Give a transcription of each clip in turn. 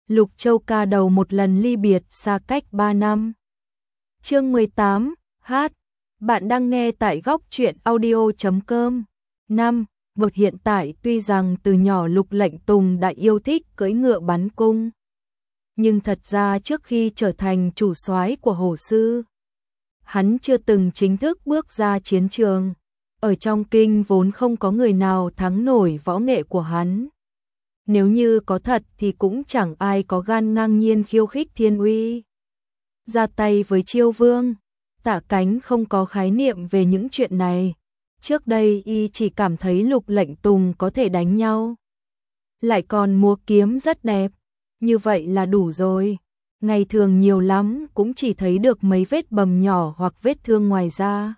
Lục Châu ca đầu một lần ly biệt xa cách 3 năm. Chương 18, hát. Bạn đang nghe tại góc truyện audio.com. 5. Vực hiện tại tuy rằng từ nhỏ Lục Lệnh Tùng đã yêu thích cưỡi ngựa bắn cung. Nhưng thật ra trước khi trở thành chủ soái của Hổ Sư, hắn chưa từng chính thức bước ra chiến trường. Ở trong kinh vốn không có người nào thắng nổi võ nghệ của hắn. Nếu như có thật thì cũng chẳng ai có gan ngang nhiên khiêu khích thiên uy. Ra tay với Chiêu Vương, Tạ Cánh không có khái niệm về những chuyện này. Trước đây y chỉ cảm thấy Lục Lệnh Tùng có thể đánh nhau, lại còn múa kiếm rất đẹp, như vậy là đủ rồi. Ngày thường nhiều lắm cũng chỉ thấy được mấy vết bầm nhỏ hoặc vết thương ngoài da.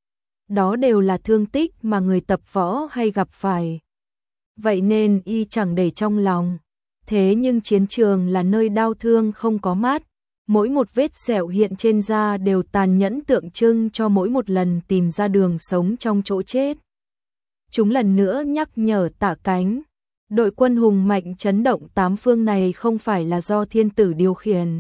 Đó đều là thương tích mà người tập võ hay gặp phải. Vậy nên y chẳng để trong lòng. Thế nhưng chiến trường là nơi đau thương không có mát. Mỗi một vết sẹo hiện trên da đều tàn nhẫn tượng trưng cho mỗi một lần tìm ra đường sống trong chỗ chết. Chúng lần nữa nhắc nhở Tạ Cánh. Đội quân hùng mạnh chấn động tám phương này không phải là do thiên tử điều khiển.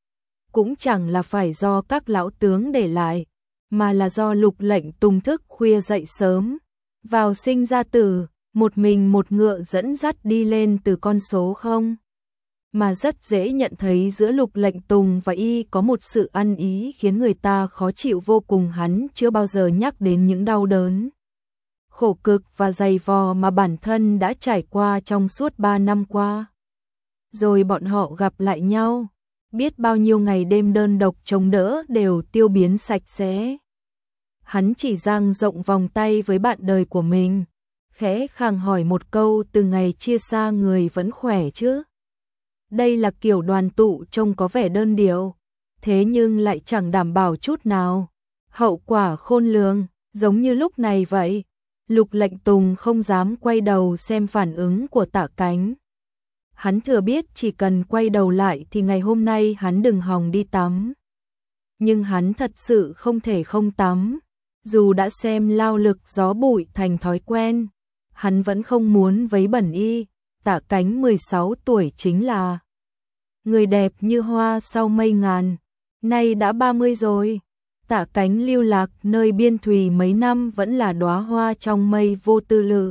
Cũng chẳng là phải do các lão tướng để lại, mà là do Lục Lệnh Tùng thức khuya dậy sớm, vào sinh ra tử, một mình một ngựa dẫn dắt đi lên từ con số 0. Mà rất dễ nhận thấy giữa Lục Lệnh Tùng và y có một sự ăn ý khiến người ta khó chịu vô cùng. Hắn chưa bao giờ nhắc đến những đau đớn, khổ cực và dày vò mà bản thân đã trải qua trong suốt 3 năm qua. Rồi bọn họ gặp lại nhau, biết bao nhiêu ngày đêm đơn độc chống đỡ đều tiêu biến sạch sẽ. Hắn chỉ dang rộng vòng tay với bạn đời của mình, khẽ khàng hỏi một câu: từ ngày chia xa người vẫn khỏe chứ? Đây là kiểu đoàn tụ trông có vẻ đơn điệu, thế nhưng lại chẳng đảm bảo chút nào. Hậu quả khôn lường, giống như lúc này vậy. Lục Lệnh Tùng không dám quay đầu xem phản ứng của Tạ Cánh. Hắn thừa biết chỉ cần quay đầu lại thì ngày hôm nay hắn đừng hòng đi tắm. Nhưng hắn thật sự không thể không tắm. Dù đã xem lao lực gió bụi thành thói quen, hắn vẫn không muốn vấy bẩn y. Tạ Cánh 16 tuổi chính là người đẹp như hoa sau mây ngàn, nay đã 30 rồi. Tạ Cánh lưu lạc nơi biên thùy mấy năm vẫn là đóa hoa trong mây vô tư lự,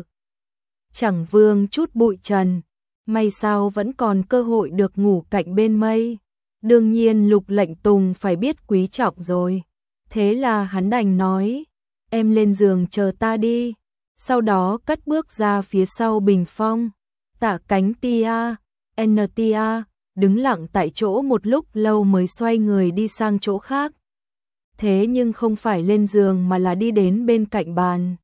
chẳng vương chút bụi trần, may sao vẫn còn cơ hội được ngủ cạnh bên mây. Đương nhiên Lục Lệnh Tùng phải biết quý trọng rồi. Thế là hắn đành nói: em lên giường chờ ta đi. Sau đó cất bước ra phía sau bình phong. Tạ Cánh tia, tia, đứng lặng tại chỗ một lúc lâu mới xoay người đi sang chỗ khác. Thế nhưng không phải lên giường mà là đi đến bên cạnh bàn,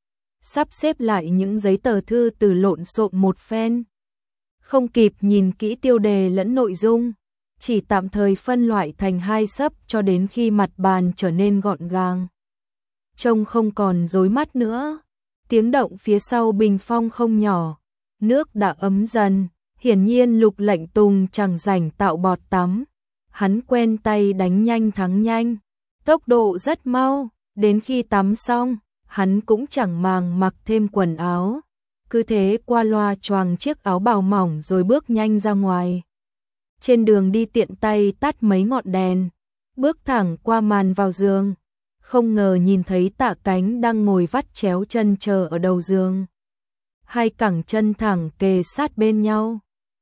sắp xếp lại những giấy tờ thư từ lộn xộn một phen. Không kịp nhìn kỹ tiêu đề lẫn nội dung, chỉ tạm thời phân loại thành 2 xấp cho đến khi mặt bàn trở nên gọn gàng, trông không còn rối mắt nữa. Tiếng động phía sau bình phong không nhỏ, nước đã ấm dần. Hiển nhiên Lục Lệnh Tùng chẳng rảnh tạo bọt tắm. Hắn quen tay đánh nhanh thắng nhanh, tốc độ rất mau. Đến khi tắm xong, hắn cũng chẳng màng mặc thêm quần áo, cứ thế qua loa choàng chiếc áo bào mỏng rồi bước nhanh ra ngoài. Trên đường đi tiện tay tắt mấy ngọn đèn, bước thẳng qua màn vào giường. Không ngờ nhìn thấy Tạ Cánh đang ngồi vắt chéo chân chờ ở đầu giường, hai cẳng chân thẳng kề sát bên nhau,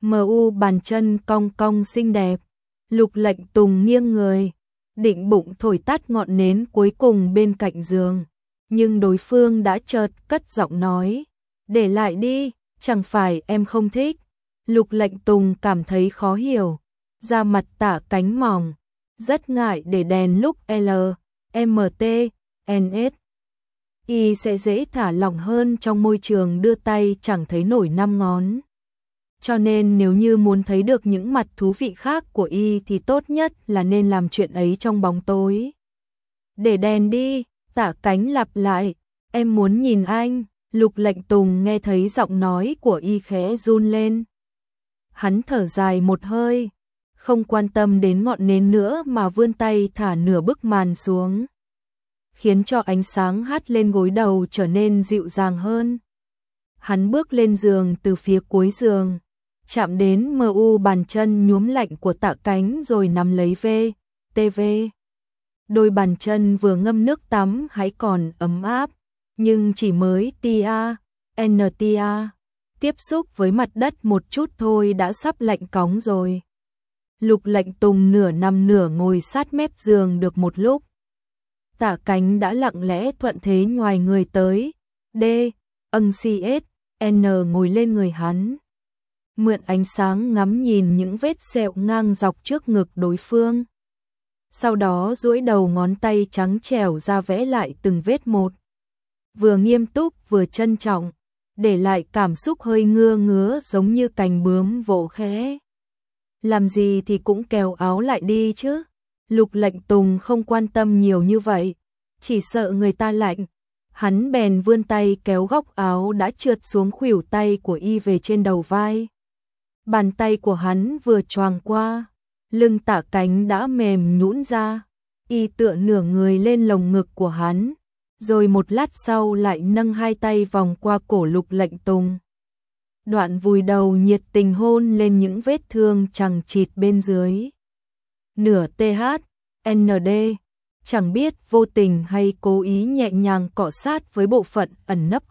bàn chân cong cong xinh đẹp. Lục Lệnh Tùng nghiêng người, định bụng thổi tắt ngọn nến cuối cùng bên cạnh giường, nhưng đối phương đã chợt cất giọng nói: để lại đi, chẳng phải em không thích? Lục Lệnh Tùng cảm thấy khó hiểu, da mặt Tạ Cánh mỏng, rất ngại để đèn lúc LMT, y sẽ dễ thả lỏng hơn trong môi trường đưa tay chẳng thấy nổi 5 ngón. Cho nên nếu như muốn thấy được những mặt thú vị khác của y thì tốt nhất là nên làm chuyện ấy trong bóng tối. Để đèn đi, Tạ Cánh lặp lại: em muốn nhìn anh. Lục Lệnh Tùng nghe thấy giọng nói của y khẽ run lên. Hắn thở dài một hơi, không quan tâm đến ngọn nến nữa mà vươn tay thả nửa bức màn xuống, khiến cho ánh sáng hắt lên gối đầu trở nên dịu dàng hơn. Hắn bước lên giường từ phía cuối giường, chạm đến mu bàn chân nhuốm lạnh của Tạ Cánh rồi nắm lấy TV. Đôi bàn chân vừa ngâm nước tắm hãy còn ấm áp, nhưng chỉ mới NTA tiếp xúc với mặt đất một chút thôi đã sắp lạnh cóng rồi. Lục Lệnh Tùng nửa nằm nửa ngồi sát mép giường được một lúc. Tạ Cánh đã lặng lẽ thuận thế nhoài người tới, CS, ngồi lên người hắn. Mượn ánh sáng ngắm nhìn những vết sẹo ngang dọc trước ngực đối phương. Sau đó duỗi đầu ngón tay trắng trẻo ra vẽ lại từng vết một. Vừa nghiêm túc vừa trân trọng, để lại cảm xúc hơi ngứa giống như cành bướm vỗ khẽ. Làm gì thì cũng kéo áo lại đi chứ. Lục Lệnh Tùng không quan tâm nhiều như vậy, chỉ sợ người ta lạnh. Hắn bèn vươn tay kéo góc áo đã trượt xuống khuỷu tay của y về trên đầu vai. Bàn tay của hắn vừa choàng qua, lưng Tạ Cánh đã mềm nhũn ra. Y tựa nửa người lên lồng ngực của hắn, rồi một lát sau lại nâng hai tay vòng qua cổ Lục Lệnh Tùng. Đoạn vùi đầu nhiệt tình hôn lên những vết thương chằng chịt bên dưới. Nửa THND, chẳng biết vô tình hay cố ý nhẹ nhàng cọ sát với bộ phận ẩn nấp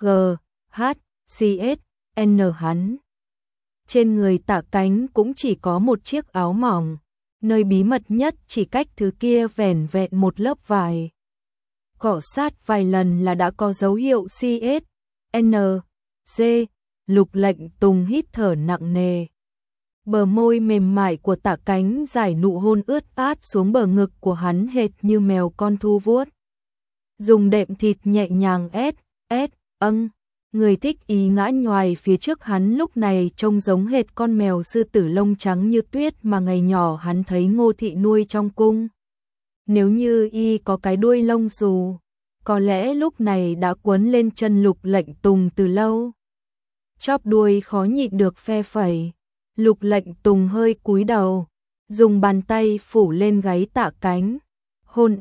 GHCSN hắn. Trên người Tạ Cánh cũng chỉ có một chiếc áo mỏng, nơi bí mật nhất chỉ cách thứ kia vẻn vẹn một lớp vải. Cọ sát vài lần là đã có dấu hiệu CSNG. Lục Lệnh Tùng hít thở nặng nề. Bờ môi mềm mại của Tạ Cánh giải nụ hôn ướt át xuống bờ ngực của hắn hệt như mèo con thu vuốt. Dùng đệm thịt nhẹ nhàng người thích ý ngã nhoài phía trước hắn lúc này trông giống hệt con mèo sư tử lông trắng như tuyết mà ngày nhỏ hắn thấy Ngô Thị nuôi trong cung. Nếu như y có cái đuôi lông xù, có lẽ lúc này đã quấn lên chân Lục Lệnh Tùng từ lâu. Chóp đuôi khó nhịn được phe phẩy. Lục Lệnh Tùng hơi cúi đầu, dùng bàn tay phủ lên gáy Tạ Cánh. Hôn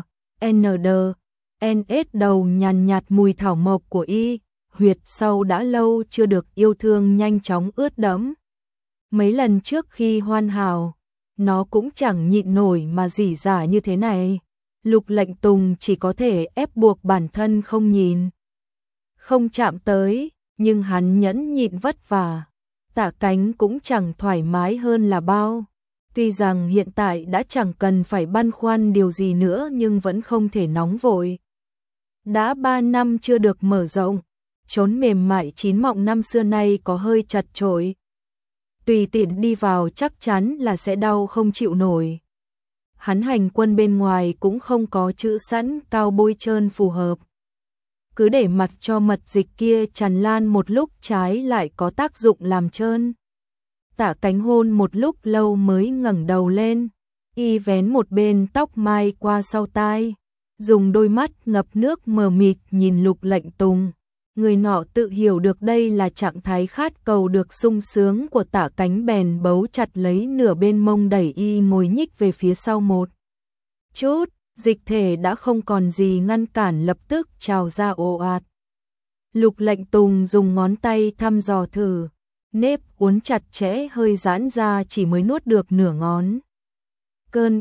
NS đầu nhàn nhạt mùi thảo mộc của y, huyệt sau đã lâu chưa được yêu thương nhanh chóng ướt đẫm. Mấy lần trước khi hoàn hảo, nó cũng chẳng nhịn nổi mà rỉ rả như thế này. Lục Lệnh Tùng chỉ có thể ép buộc bản thân không nhìn, không chạm tới, nhưng hắn nhẫn nhịn vất vả. Tạ Cánh cũng chẳng thoải mái hơn là bao. Tuy rằng hiện tại đã chẳng cần phải băn khoăn điều gì nữa nhưng vẫn không thể nóng vội. Đã 3 năm chưa được mở rộng, chốn mềm mại chín mọng năm xưa nay có hơi chật chội. Tùy tiện đi vào chắc chắn là sẽ đau không chịu nổi. Hắn hành quân bên ngoài cũng không có chữ sẵn cao bôi trơn phù hợp. Cứ để mặc cho mật dịch kia tràn lan một lúc trái lại có tác dụng làm trơn. Tạ Cánh hôn một lúc lâu mới ngẩng đầu lên, y vén một bên tóc mai qua sau tai, dùng đôi mắt ngập nước mờ mịt nhìn Lục Lệnh Tùng. Người nọ tự hiểu được đây là trạng thái khát cầu được sung sướng của Tạ Cánh bèn bấu chặt lấy nửa bên mông đẩy y ngồi nhích về phía sau một chút. Dịch thể đã không còn gì ngăn cản lập tức trào ra ồ ạt. Lục Lệnh Tùng dùng ngón tay thăm dò thử, nếp uốn chặt chẽ hơi giãn ra chỉ mới nuốt được nửa ngón. Cơn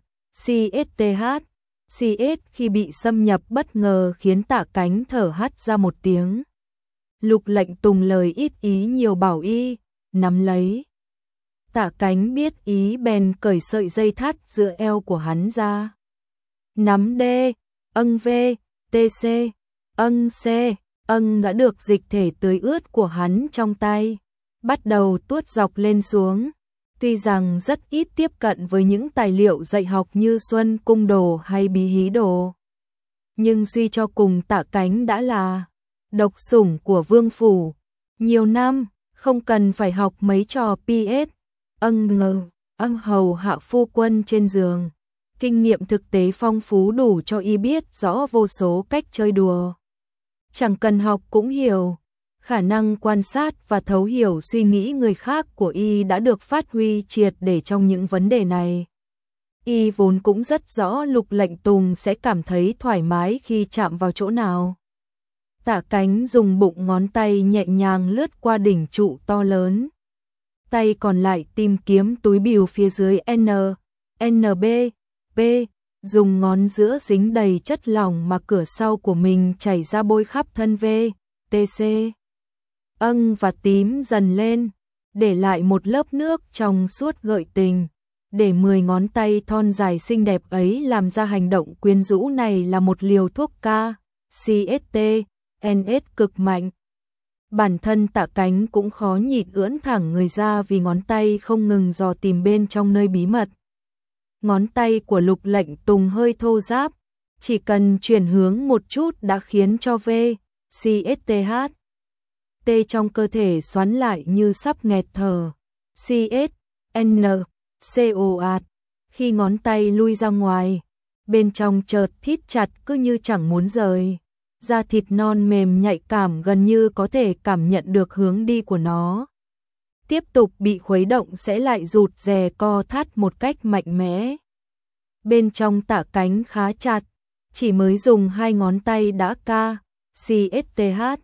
CSTH, CS khi bị xâm nhập bất ngờ khiến Tạ Cánh thở hắt ra một tiếng. Lục Lệnh Tùng lời ít ý nhiều bảo y, nắm lấy. Tạ Cánh biết ý bèn cởi sợi dây thắt giữa eo của hắn ra. Nắm D, V, TC, C, đã được dịch thể tưới ướt của hắn trong tay, bắt đầu tuốt dọc lên xuống. Tuy rằng rất ít tiếp cận với những tài liệu dạy học như Xuân Cung Đồ hay Bí Hí Đồ, nhưng suy cho cùng Tạ Cánh đã là độc sủng của vương phủ. Nhiều năm, không cần phải học mấy trò PS, hầu hạ phu quân trên giường. Kinh nghiệm thực tế phong phú đủ cho y biết rõ vô số cách chơi đùa. Chẳng cần học cũng hiểu, khả năng quan sát và thấu hiểu suy nghĩ người khác của y đã được phát huy triệt để trong những vấn đề này. Y vốn cũng rất rõ Lục Lệnh Tùng sẽ cảm thấy thoải mái khi chạm vào chỗ nào. Tạ Cánh dùng bụng ngón tay nhẹ nhàng lướt qua đỉnh trụ to lớn. tay còn lại tìm kiếm túi bìu phía dưới NB, P, dùng ngón giữa dính đầy chất lỏng mà cửa sau của mình chảy ra bôi khắp thân V, TC. Âng và tím dần lên, để lại một lớp nước trong suốt gợi tình. Để 10 ngón tay thon dài xinh đẹp ấy làm ra hành động quyến rũ này là một liều thuốc CST, NS cực mạnh. Bản thân Tạ Cánh cũng khó nhịn ưỡn thẳng người ra vì ngón tay không ngừng dò tìm bên trong nơi bí mật. Ngón tay của Lục Lệnh Tùng hơi thô ráp, chỉ cần chuyển hướng một chút đã khiến cho CSTH. T trong cơ thể xoắn lại như sắp nghẹt thở. COAT. Khi ngón tay lui ra ngoài, bên trong chợt thít chặt cứ như chẳng muốn rời. Da thịt non mềm nhạy cảm gần như có thể cảm nhận được hướng đi của nó. Tiếp tục bị khuấy động sẽ lại rụt rè co thắt một cách mạnh mẽ. Bên trong Tạ Cánh khá chặt, chỉ mới dùng 2 ngón tay đã CSTH.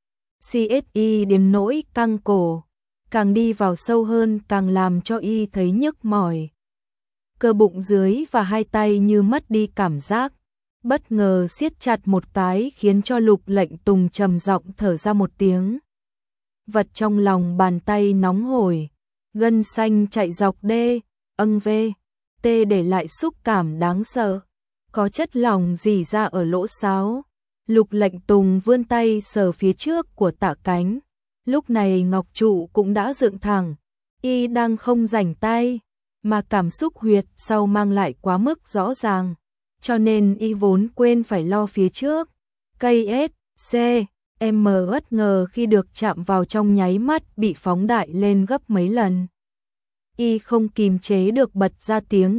CSI đến nỗi căng cổ, càng đi vào sâu hơn càng làm cho y thấy nhức mỏi. Cơ bụng dưới và 2 tay như mất đi cảm giác, bất ngờ siết chặt một cái khiến cho Lục Lệnh Tùng trầm giọng thở ra một tiếng. Vật trong lòng bàn tay nóng hổi, gân xanh chạy dọc V, T để lại xúc cảm đáng sợ, có chất lỏng rỉ ra ở lỗ sáo. Lục Lệnh Tùng vươn tay sờ phía trước của Tạ Cánh. Lúc này ngọc trụ cũng đã dựng thẳng, y đang không rảnh tay, mà cảm xúc huyệt sau mang lại quá mức rõ ràng, cho nên y vốn quên phải lo phía trước. Cây S, C, M bất ngờ khi được chạm vào trong nháy mắt bị phóng đại lên gấp mấy lần. Y không kìm chế được bật ra tiếng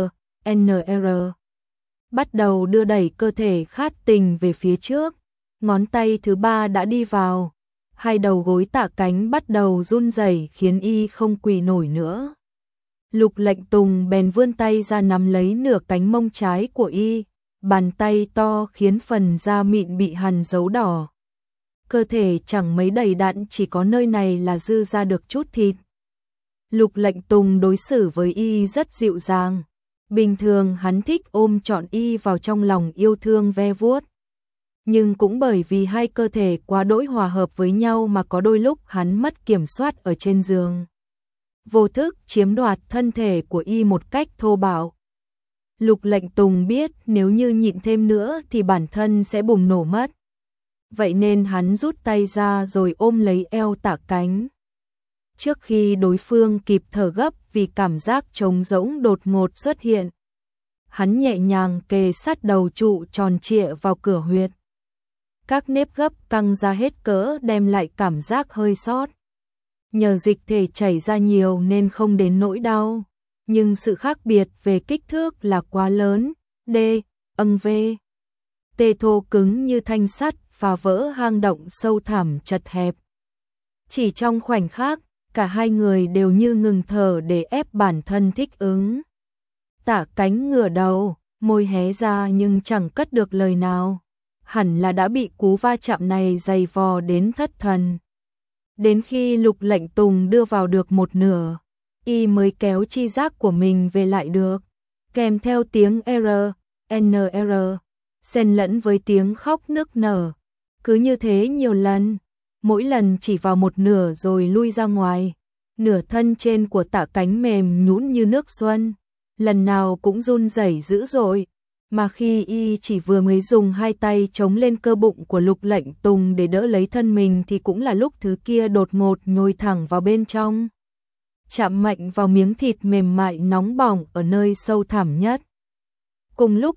NR. Bắt đầu đưa đẩy cơ thể khát tình về phía trước. Ngón tay thứ 3 đã đi vào. 2 đầu gối Tạ Cánh bắt đầu run rẩy khiến y không quỳ nổi nữa. Lục Lệnh Tùng bèn vươn tay ra nắm lấy nửa cánh mông trái của y. Bàn tay to khiến phần da mịn bị hằn dấu đỏ. Cơ thể chẳng mấy đầy đặn, chỉ có nơi này là dư ra được chút thịt. Lục Lệnh Tùng đối xử với y rất dịu dàng. Bình thường hắn thích ôm trọn y vào trong lòng yêu thương ve vuốt. Nhưng cũng bởi vì hai cơ thể quá đỗi hòa hợp với nhau mà có đôi lúc hắn mất kiểm soát ở trên giường. Vô thức chiếm đoạt thân thể của y một cách thô bạo. Lục Lệnh Tùng biết nếu như nhịn thêm nữa thì bản thân sẽ bùng nổ mất. Vậy nên hắn rút tay ra rồi ôm lấy eo Tạ Cánh. Trước khi đối phương kịp thở gấp vì cảm giác trống rỗng đột ngột xuất hiện, hắn nhẹ nhàng kề sát đầu trụ tròn trịa vào cửa huyệt. Các nếp gấp căng ra hết cỡ đem lại cảm giác hơi sót. Nhờ dịch thể chảy ra nhiều nên không đến nỗi đau, nhưng sự khác biệt về kích thước là quá lớn. V, T thô cứng như thanh sắt phá vỡ hang động sâu thẳm chật hẹp. Chỉ trong khoảnh khắc, cả hai người đều như ngừng thở để ép bản thân thích ứng. Tạ Cánh ngửa đầu, môi hé ra nhưng chẳng cất được lời nào. Hẳn là đã bị cú va chạm này dày vò đến thất thần. Đến khi Lục Lệnh Tùng đưa vào được một nửa, y mới kéo chi giác của mình về lại được, kèm theo tiếng NR, xen lẫn với tiếng khóc nức nở. Cứ như thế nhiều lần, mỗi lần chỉ vào một nửa rồi lui ra ngoài. Nửa thân trên của Tạ Cánh mềm nhũn như nước xuân, lần nào cũng run rẩy dữ dội. Mà khi y chỉ vừa mới dùng hai tay chống lên cơ bụng của Lục Lệnh Tùng để đỡ lấy thân mình thì cũng là lúc thứ kia đột ngột nhồi thẳng vào bên trong, chạm mạnh vào miếng thịt mềm mại nóng bỏng ở nơi sâu thẳm nhất. Cùng lúc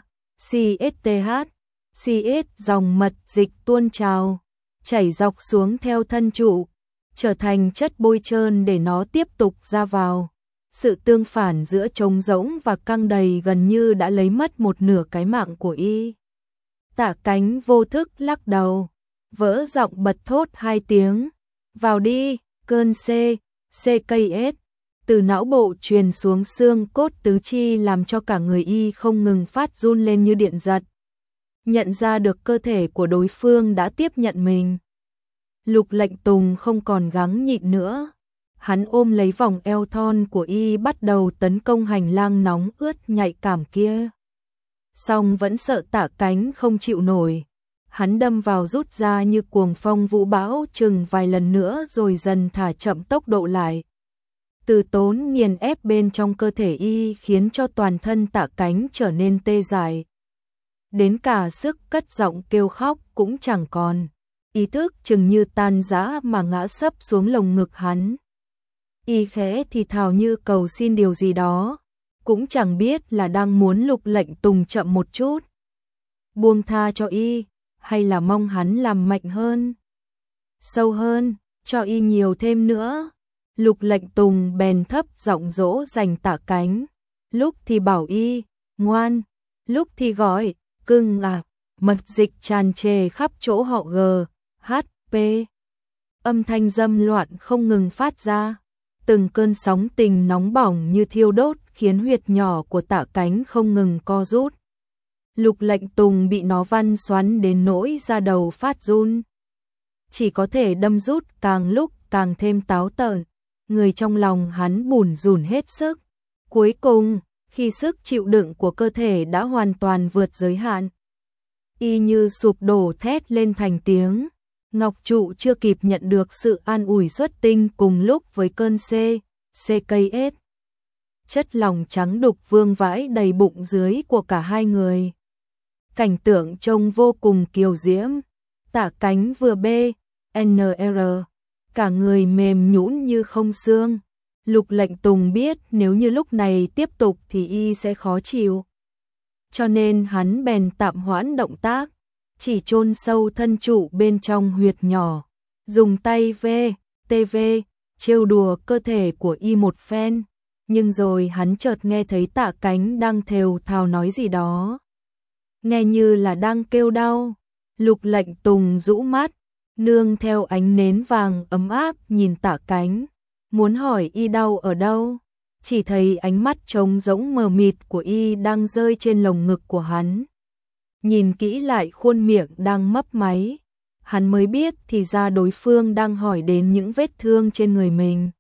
CS dòng mật dịch tuôn trào, chảy dọc xuống theo thân trụ, trở thành chất bôi trơn để nó tiếp tục ra vào. Sự tương phản giữa trống rỗng và căng đầy gần như đã lấy mất một nửa cái mạng của y. Tạ Cánh vô thức lắc đầu, vỡ giọng bật thốt hai tiếng. Vào đi, cơn CKS. Từ não bộ truyền xuống xương cốt tứ chi làm cho cả người y không ngừng phát run lên như điện giật. Nhận ra được cơ thể của đối phương đã tiếp nhận mình. Lục Lệnh Tùng không còn gắng nhịn nữa. Hắn ôm lấy vòng eo thon của y bắt đầu tấn công hành lang nóng ướt nhạy cảm kia. Song vẫn sợ Tạ Cánh không chịu nổi. Hắn đâm vào rút ra như cuồng phong vũ bão chừng vài lần nữa rồi dần thả chậm tốc độ lại. Từ tốn nghiền ép bên trong cơ thể y khiến cho toàn thân Tạ Cánh trở nên tê dại. Đến cả sức cất giọng kêu khóc cũng chẳng còn. Ý thức chừng như tan rã mà ngã sấp xuống lồng ngực hắn. Y khẽ thì thào như cầu xin điều gì đó, cũng chẳng biết là đang muốn Lục Lệnh Tùng chậm một chút, buông tha cho y, hay là mong hắn làm mạnh hơn, sâu hơn, cho y nhiều thêm nữa. Lục Lệnh Tùng bèn thấp giọng dỗ dành Tạ Cánh, lúc thì bảo y ngoan, lúc thì gọi cưng à, mật dịch tràn trề khắp chỗ họ G, H, P. Âm thanh dâm loạn không ngừng phát ra, từng cơn sóng tình nóng bỏng như thiêu đốt khiến huyệt nhỏ của Tạ Cánh không ngừng co rút. Lục Lệnh Tùng bị nó văn xoắn đến nỗi da đầu phát run. Chỉ có thể đâm rút càng lúc càng thêm táo tợn, người trong lòng hắn bủn rủn hết sức. Cuối cùng, khi sức chịu đựng của cơ thể đã hoàn toàn vượt giới hạn, y như sụp đổ thét lên thành tiếng. Ngọc Trụ chưa kịp nhận được sự an ủi xuất tinh cùng lúc với cơn CKS. Chất lỏng trắng đục vương vãi đầy bụng dưới của cả hai người. Cảnh tượng trông vô cùng kiều diễm. Tạ Cánh vừa BNR, cả người mềm nhũn như không xương. Lục Lệnh Tùng biết nếu như lúc này tiếp tục thì y sẽ khó chịu. Cho nên hắn bèn tạm hoãn động tác, chỉ chôn sâu thân trụ bên trong huyệt nhỏ, dùng tay TV trêu đùa cơ thể của y một phen, nhưng rồi hắn chợt nghe thấy Tạ Cánh đang thều thào nói gì đó, nghe như là đang kêu đau. Lục Lệnh Tùng rũ mắt, nương theo ánh nến vàng ấm áp nhìn Tạ Cánh, muốn hỏi y đau ở đâu, chỉ thấy ánh mắt trống rỗng mờ mịt của y đang rơi trên lồng ngực của hắn. Nhìn kỹ lại khuôn miệng đang mấp máy, hắn mới biết thì ra đối phương đang hỏi đến những vết thương trên người mình.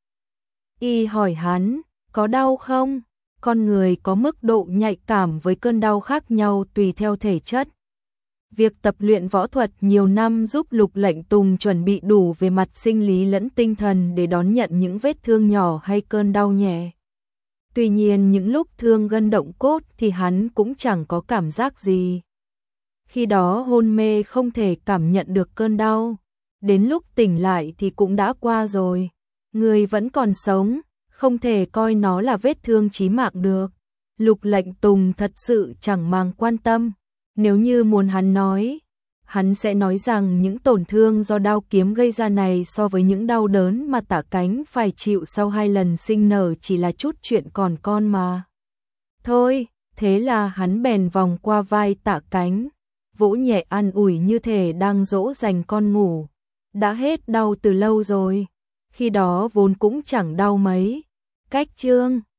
Y hỏi hắn, có đau không? Con người có mức độ nhạy cảm với cơn đau khác nhau tùy theo thể chất. Việc tập luyện võ thuật nhiều năm giúp Lục Lệnh Tùng chuẩn bị đủ về mặt sinh lý lẫn tinh thần để đón nhận những vết thương nhỏ hay cơn đau nhẹ. Tuy nhiên những lúc thương gân động cốt thì hắn cũng chẳng có cảm giác gì. Khi đó hôn mê không thể cảm nhận được cơn đau, đến lúc tỉnh lại thì cũng đã qua rồi. Người vẫn còn sống, không thể coi nó là vết thương chí mạng được. Lục Lệnh Tùng thật sự chẳng màng quan tâm. Nếu như muốn hắn nói, hắn sẽ nói rằng những tổn thương do đao kiếm gây ra này so với những đau đớn mà Tạ Cánh phải chịu sau 2 lần sinh nở chỉ là chút chuyện còn con mà. Thôi, thế là hắn bèn vòng qua vai Tạ Cánh, vỗ nhẹ an ủi như thể đang dỗ dành con ngủ. Đã hết đau từ lâu rồi, khi đó vốn cũng chẳng đau mấy. Cách chương